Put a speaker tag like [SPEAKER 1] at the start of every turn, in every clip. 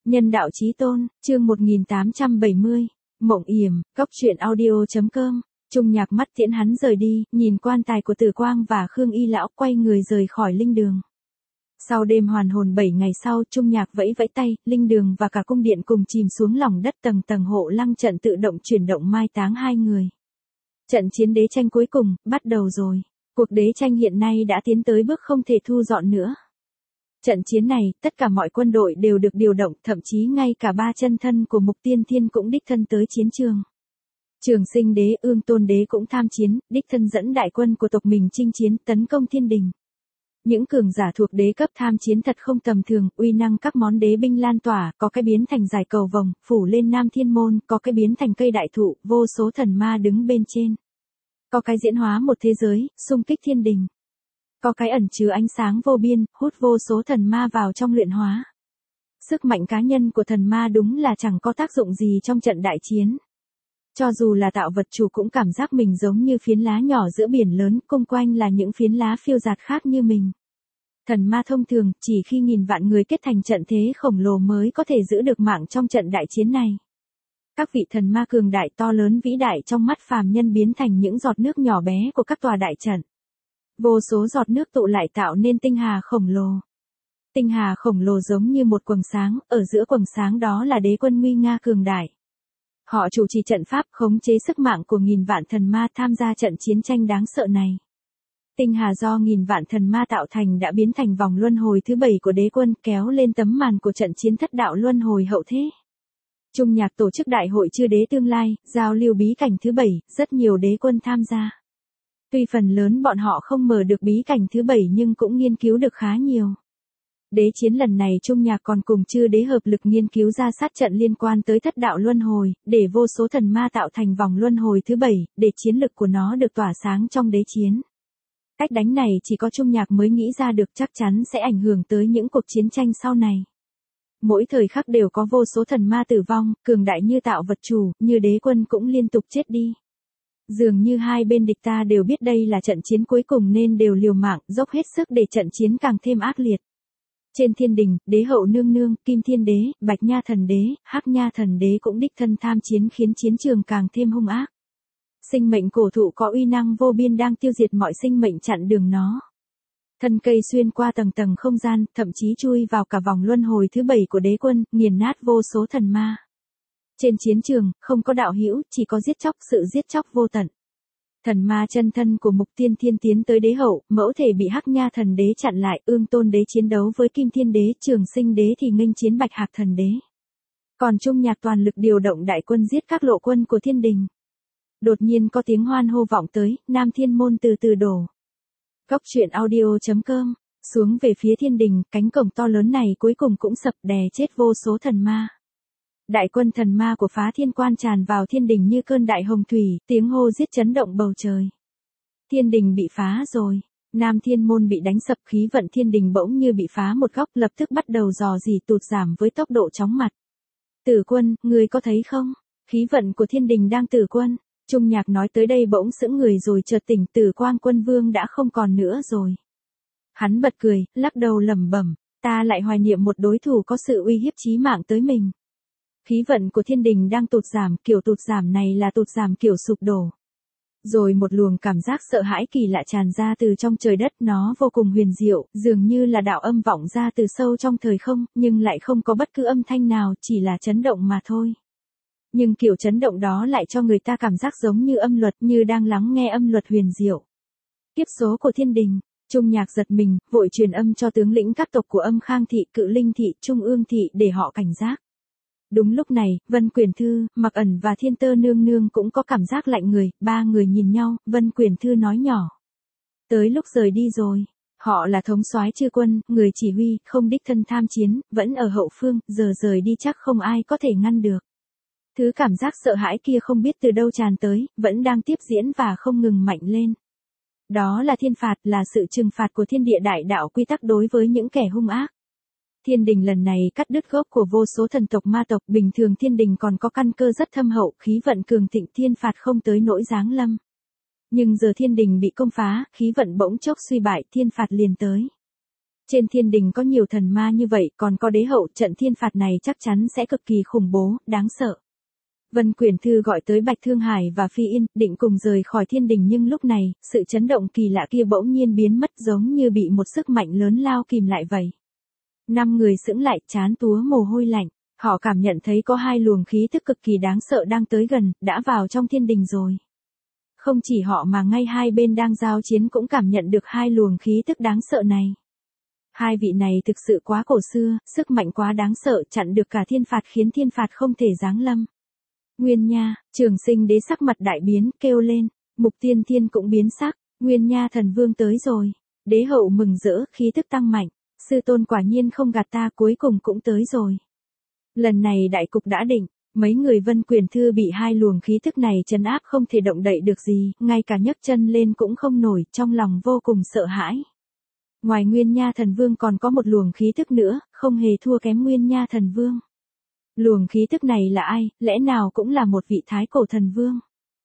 [SPEAKER 1] Nhân đạo chí tôn, chương 1870. Mộng yểm, cốc truyện audio.com. Trung Nhạc mắt tiễn hắn rời đi, nhìn quan tài của Tử Quang và Khương Y lão quay người rời khỏi linh đường. Sau đêm hoàn hồn 7 ngày sau, Trung Nhạc vẫy vẫy tay, linh đường và cả cung điện cùng chìm xuống lòng đất, tầng tầng hộ lăng trận tự động chuyển động mai táng hai người. Trận chiến đế tranh cuối cùng, bắt đầu rồi. Cuộc đế tranh hiện nay đã tiến tới bước không thể thu dọn nữa. Trận chiến này, tất cả mọi quân đội đều được điều động, thậm chí ngay cả 3 chân thân của Mục Tiên Thiên cũng đích thân tới chiến trường. Trường Sinh đế, Ương Tôn đế cũng tham chiến, đích thân dẫn đại quân của tộc mình chinh chiến, tấn công thiên đình. Những cường giả thuộc đế cấp tham chiến thật không tầm thường, uy năng các món đế binh lan tỏa, có cái biến thành giải cầu vồng, phủ lên Nam Thiên Môn, có cái biến thành cây đại thụ, vô số thần ma đứng bên trên. Có cái diễn hóa một thế giới, xung kích thiên đình. Có cái ẩn chứa ánh sáng vô biên, hút vô số thần ma vào trong luyện hóa. Sức mạnh cá nhân của thần ma đúng là chẳng có tác dụng gì trong trận đại chiến. Cho dù là tạo vật chủ cũng cảm giác mình giống như phiến lá nhỏ giữa biển lớn, xung quanh là những phiến lá phiêu dạt khác như mình. Thần ma thông thường, chỉ khi nghìn vạn người kết thành trận thế khổng lồ mới có thể giữ được mạng trong trận đại chiến này. Các vị thần ma cường đại to lớn vĩ đại trong mắt phàm nhân biến thành những giọt nước nhỏ bé của các tòa đại trận. Vô số giọt nước tụ lại tạo nên tinh hà khổng lồ. Tinh hà khổng lồ giống như một quầng sáng, ở giữa quầng sáng đó là đế quân nguy nga cường đại. Họ chủ trì trận pháp khống chế sức mạnh của nghìn vạn thần ma tham gia trận chiến tranh đáng sợ này. Tinh hà do nghìn vạn thần ma tạo thành đã biến thành vòng luân hồi thứ 7 của đế quân, kéo lên tấm màn của trận chiến thất đạo luân hồi hậu thế. Trung Nhạc tổ chức đại hội chư đế tương lai, giao lưu bí cảnh thứ 7, rất nhiều đế quân tham gia. Tuy phần lớn bọn họ không mở được bí cảnh thứ 7 nhưng cũng nghiên cứu được khá nhiều. Đế chiến lần này Trung Nhạc còn cùng chư đế hợp lực nghiên cứu ra sát trận liên quan tới thất đạo luân hồi, để vô số thần ma tạo thành vòng luân hồi thứ 7, để chiến lực của nó được tỏa sáng trong đế chiến. Cách đánh này chỉ có Trung Nhạc mới nghĩ ra được, chắc chắn sẽ ảnh hưởng tới những cuộc chiến tranh sau này. Mỗi thời khắc đều có vô số thần ma tử vong, cường đại như tạo vật chủ, như đế quân cũng liên tục chết đi. Dường như hai bên địch ta đều biết đây là trận chiến cuối cùng nên đều liều mạng, dốc hết sức để trận chiến càng thêm ác liệt. Trên thiên đình, đế hậu nương nương, Kim Thiên đế, Bạch Nha thần đế, Hắc Nha thần đế cũng đích thân tham chiến khiến chiến trường càng thêm hung ác. Sinh mệnh cổ thụ có uy năng vô biên đang tiêu diệt mọi sinh mệnh chặn đường nó. Thân cây xuyên qua tầng tầng không gian, thậm chí chui vào cả vòng luân hồi thứ 7 của đế quân, nghiền nát vô số thần ma. Trên chiến trường, không có đạo hữu, chỉ có giết chóc, sự giết chóc vô tận. Thần ma chân thân của Mục Tiên Thiên tiến tới đế hậu, mẫu thể bị Hắc Nha thần đế chặn lại, Ương Tôn đế chiến đấu với Kim Thiên đế, Trường Sinh đế thì nghênh chiến Bạch Hạc thần đế. Còn Trung Nhạc toàn lực điều động đại quân giết các lộ quân của thiên đình. Đột nhiên có tiếng hoan hô vọng tới, Nam Thiên Môn từ từ đổ. Cốc truyện audio.com. Xuống về phía thiên đình, cánh cổng to lớn này cuối cùng cũng sập, đè chết vô số thần ma. Đại quân thần ma của Phá Thiên Quan tràn vào thiên đình như cơn đại hồng thủy, tiếng hô giết chấn động bầu trời. Thiên đình bị phá rồi. Nam Thiên Môn bị đánh sập, khí vận thiên đình bỗng như bị phá một góc, lập tức bắt đầu dò dỉ tụt giảm với tốc độ chóng mặt. Tử Quân, ngươi có thấy không? Khí vận của thiên đình đang tử quân. Trung Nhạc nói tới đây bỗng sững người rồi chợt tỉnh, Tử Quang Quân Vương đã không còn nữa rồi. Hắn bật cười, lắc đầu lẩm bẩm, ta lại hoài niệm một đối thủ có sự uy hiếp chí mạng tới mình. Khí vận của thiên đình đang tụt giảm, kiểu tụt giảm này là tụt giảm kiểu sụp đổ. Rồi một luồng cảm giác sợ hãi kỳ lạ tràn ra từ trong trời đất, nó vô cùng huyền diệu, dường như là đạo âm vọng ra từ sâu trong thời không, nhưng lại không có bất cứ âm thanh nào, chỉ là chấn động mà thôi. Nhưng kiểu chấn động đó lại cho người ta cảm giác giống như âm luật, như đang lắng nghe âm luật huyền diệu. Kiếp số của thiên đình. Trung Nhạc giật mình, vội truyền âm cho tướng lĩnh các tộc của Âm Khang thị, Cự Linh thị, Trung Ương thị để họ cảnh giác. Đúng lúc này, Vân Quyển Thư, Mặc Ẩn và Thiên Tơ Nương Nương cũng có cảm giác lạnh người, ba người nhìn nhau, Vân Quyển Thư nói nhỏ. Tới lúc rời đi rồi. Họ là thống soái chư quân, người chỉ huy, không đích thân tham chiến, vẫn ở hậu phương, giờ rời đi chắc không ai có thể ngăn được. Thứ cảm giác sợ hãi kia không biết từ đâu tràn tới, vẫn đang tiếp diễn và không ngừng mạnh lên. Đó là thiên phạt, là sự trừng phạt của thiên địa đại đạo quy tắc đối với những kẻ hung ác. Thiên đình lần này cắt đứt gốc của vô số thần tộc ma tộc, bình thường thiên đình còn có căn cơ rất thâm hậu, khí vận cường thịnh, thiên phạt không tới nỗi giáng lâm. Nhưng giờ thiên đình bị công phá, khí vận bỗng chốc suy bại, thiên phạt liền tới. Trên thiên đình có nhiều thần ma như vậy, còn có đế hậu, trận thiên phạt này chắc chắn sẽ cực kỳ khủng bố, đáng sợ. Vân Quyển Thư gọi tới Bạch Thương Hải và Phi Yên, định cùng rời khỏi thiên đình, nhưng lúc này, sự chấn động kỳ lạ kia bỗng nhiên biến mất, giống như bị một sức mạnh lớn lao kìm lại vậy. 5 người sững lại, trán túa mồ hôi lạnh. Họ cảm nhận thấy có 2 luồng khí tức cực kỳ đáng sợ đang tới gần, đã vào trong thiên đình rồi. Không chỉ họ mà ngay hai bên đang giao chiến cũng cảm nhận được 2 luồng khí tức đáng sợ này. 2 vị này thực sự quá cổ xưa, sức mạnh quá đáng sợ, chặn được cả thiên phạt, khiến thiên phạt không thể giáng lâm. Nguyên Nha, Trường Sinh Đế sắc mặt đại biến, kêu lên. Mục Tiên Thiên cũng biến sắc. Nguyên Nha thần vương tới rồi. Đế hậu mừng rỡ, khí tức tăng mạnh. Sư tôn quả nhiên không gạt ta, cuối cùng cũng tới rồi. Lần này đại cục đã định. Mấy người Vân Quyển Thư bị 2 luồng khí tức này trấn áp, không thể động đậy được gì, ngay cả nhấc chân lên cũng không nổi, trong lòng vô cùng sợ hãi. Ngoài Nguyên Nha thần vương còn có một luồng khí tức nữa, không hề thua kém Nguyên Nha thần vương. Luồng khí tức này là ai, lẽ nào cũng là một vị thái cổ thần vương.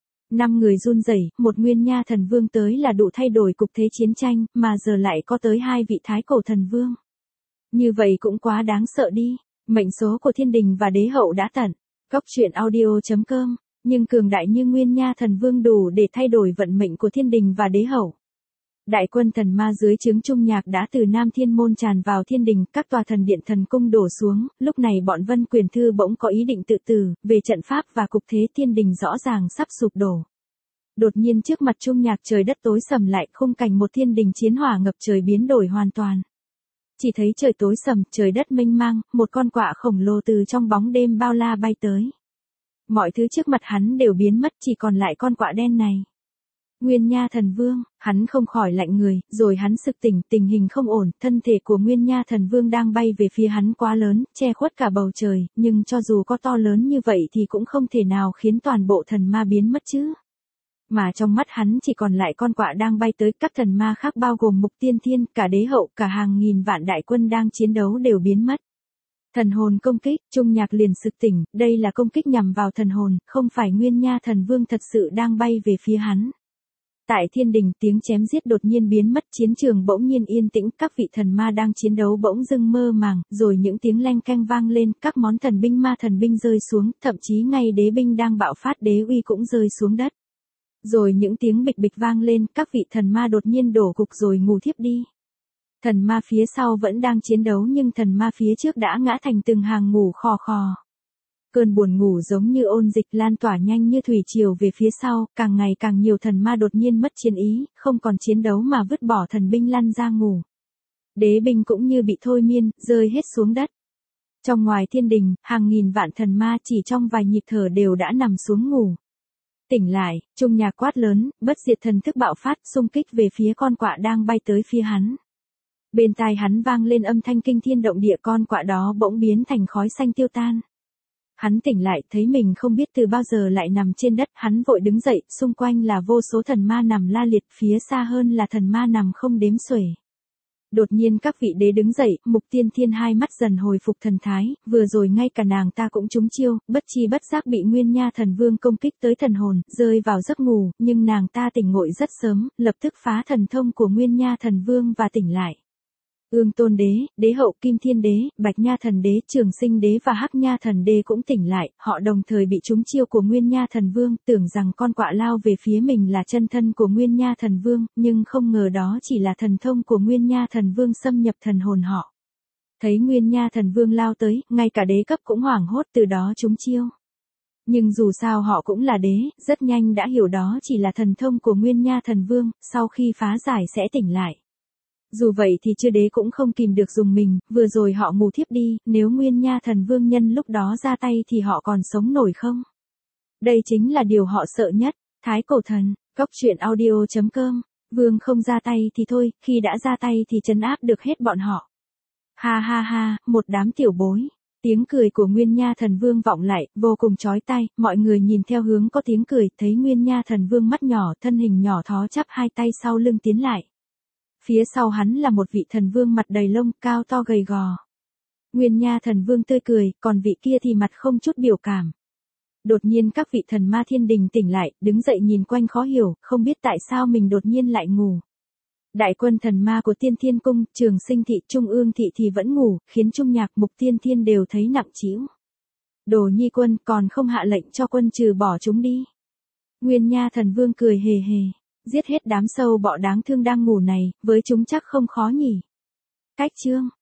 [SPEAKER 1] 5 người run rẩy, một Nguyên Nha thần vương tới là đủ thay đổi cục thế chiến tranh, mà giờ lại có tới 2 vị thái cổ thần vương. Như vậy cũng quá đáng sợ đi. Mệnh số của thiên đình và đế hậu đã tận. Góc truyện audio.com, nhưng cường đại như Nguyên Nha thần vương đủ để thay đổi vận mệnh của thiên đình và đế hậu. Đại quân thần ma dưới trướng Trung Nhạc đã từ Nam Thiên Môn tràn vào thiên đình, các tòa thần điện thần cung đổ xuống, lúc này bọn Vân Quyển Thư bỗng có ý định tự tử, về trận pháp và cục thế thiên đình rõ ràng sắp sụp đổ. Đột nhiên trước mặt Trung Nhạc trời đất tối sầm lại, khung cảnh một thiên đình chiến hỏa ngập trời biến đổi hoàn toàn. Chỉ thấy trời tối sầm, trời đất mênh mang, một con quạ khổng lồ từ trong bóng đêm bao la bay tới. Mọi thứ trước mặt hắn đều biến mất, chỉ còn lại con quạ đen này. Nguyên Nha thần vương, hắn không khỏi lạnh người, rồi hắn sực tỉnh, tình hình không ổn, thân thể của Nguyên Nha thần vương đang bay về phía hắn quá lớn, che khuất cả bầu trời, nhưng cho dù có to lớn như vậy thì cũng không thể nào khiến toàn bộ thần ma biến mất chứ. Mà trong mắt hắn chỉ còn lại con quạ đang bay tới, các thần ma khác bao gồm Mục Tiên Thiên, cả đế hậu, cả hàng nghìn vạn đại quân đang chiến đấu đều biến mất. Thần hồn công kích, Trung Nhạc liền sực tỉnh, đây là công kích nhằm vào thần hồn, không phải Nguyên Nha thần vương thật sự đang bay về phía hắn. Tại thiên đình, tiếng chém giết đột nhiên biến mất, chiến trường bỗng nhiên yên tĩnh, các vị thần ma đang chiến đấu bỗng dưng mơ màng, rồi những tiếng leng keng vang lên, các món thần binh ma thần binh rơi xuống, thậm chí ngay đế binh đang bạo phát đế uy cũng rơi xuống đất. Rồi những tiếng bịch bịch vang lên, các vị thần ma đột nhiên đổ gục rồi ngủ thiếp đi. Thần ma phía sau vẫn đang chiến đấu nhưng thần ma phía trước đã ngã thành từng hàng ngủ khò khò. Cơn buồn ngủ giống như ôn dịch lan tỏa nhanh như thủy triều về phía sau, càng ngày càng nhiều thần ma đột nhiên mất chiến ý, không còn chiến đấu mà vứt bỏ thần binh lăn ra ngủ. Đế binh cũng như bị thôi miên, rơi hết xuống đất. Trong ngoài thiên đình, hàng nghìn vạn thần ma chỉ trong vài nhịp thở đều đã nằm xuống ngủ. Tỉnh lại, Trung Nhạc quát lớn, bất diệt thần thức bạo phát, xung kích về phía con quạ đang bay tới phía hắn. Bên tai hắn vang lên âm thanh kinh thiên động địa, con quạ đó bỗng biến thành khói xanh tiêu tan. Hắn tỉnh lại, thấy mình không biết từ bao giờ lại nằm trên đất, hắn vội đứng dậy, xung quanh là vô số thần ma nằm la liệt, phía xa hơn là thần ma nằm không đếm xuể. Đột nhiên các vị đế đứng dậy, Mục Tiên Thiên hai mắt dần hồi phục thần thái, vừa rồi ngay cả nàng ta cũng trúng chiêu, bất chi bất giác bị Nguyên Nha thần vương công kích tới thần hồn, rơi vào giấc ngủ, nhưng nàng ta tỉnh ngộ rất sớm, lập tức phá thần thông của Nguyên Nha thần vương và tỉnh lại. Ương Tôn Đế, Đế Hậu, Kim Thiên Đế, Bạch Nha Thần Đế, Trường Sinh Đế và Hắc Nha Thần Đế cũng tỉnh lại, họ đồng thời bị trúng chiêu của Nguyên Nha Thần Vương, tưởng rằng con quạ lao về phía mình là chân thân của Nguyên Nha Thần Vương, nhưng không ngờ đó chỉ là thần thông của Nguyên Nha Thần Vương xâm nhập thần hồn họ. Thấy Nguyên Nha Thần Vương lao tới, ngay cả đế cấp cũng hoảng hốt, từ đó trúng chiêu. Nhưng dù sao họ cũng là đế, rất nhanh đã hiểu đó chỉ là thần thông của Nguyên Nha Thần Vương, sau khi phá giải sẽ tỉnh lại. Dù vậy thì chư đế cũng không kìm được dùng mình, vừa rồi họ ngủ thiếp đi, nếu Nguyên Nha thần vương nhân lúc đó ra tay thì họ còn sống nổi không? Đây chính là điều họ sợ nhất. Thái cổ thần, góc truyện audio.com, vương không ra tay thì thôi, khi đã ra tay thì trấn áp được hết bọn họ. Ha ha ha, một đám tiểu bối. Tiếng cười của Nguyên Nha thần vương vọng lại, vô cùng chói tai, mọi người nhìn theo hướng có tiếng cười, thấy Nguyên Nha thần vương mắt nhỏ, thân hình nhỏ thó chắp hai tay sau lưng tiến lại. Phía sau hắn là một vị thần vương mặt đầy lông, cao to gầy gò. Nguyên Nha thần vương tươi cười, còn vị kia thì mặt không chút biểu cảm. Đột nhiên các vị thần ma thiên đình tỉnh lại, đứng dậy nhìn quanh khó hiểu, không biết tại sao mình đột nhiên lại ngủ. Đại quân thần ma của Tiên Thiên Cung, Trường Sinh thị, Trung Ương thị thì vẫn ngủ, khiến Trung Nhạc, Mục Tiên Thiên đều thấy nặng trĩu. Đồ Nhi quân còn không hạ lệnh cho quân trừ bỏ chúng đi. Nguyên Nha Thần Vương cười hề hề, giết hết đám sâu bọ đáng thương đang ngủ này, với chúng chắc không khó nhỉ. Cách chương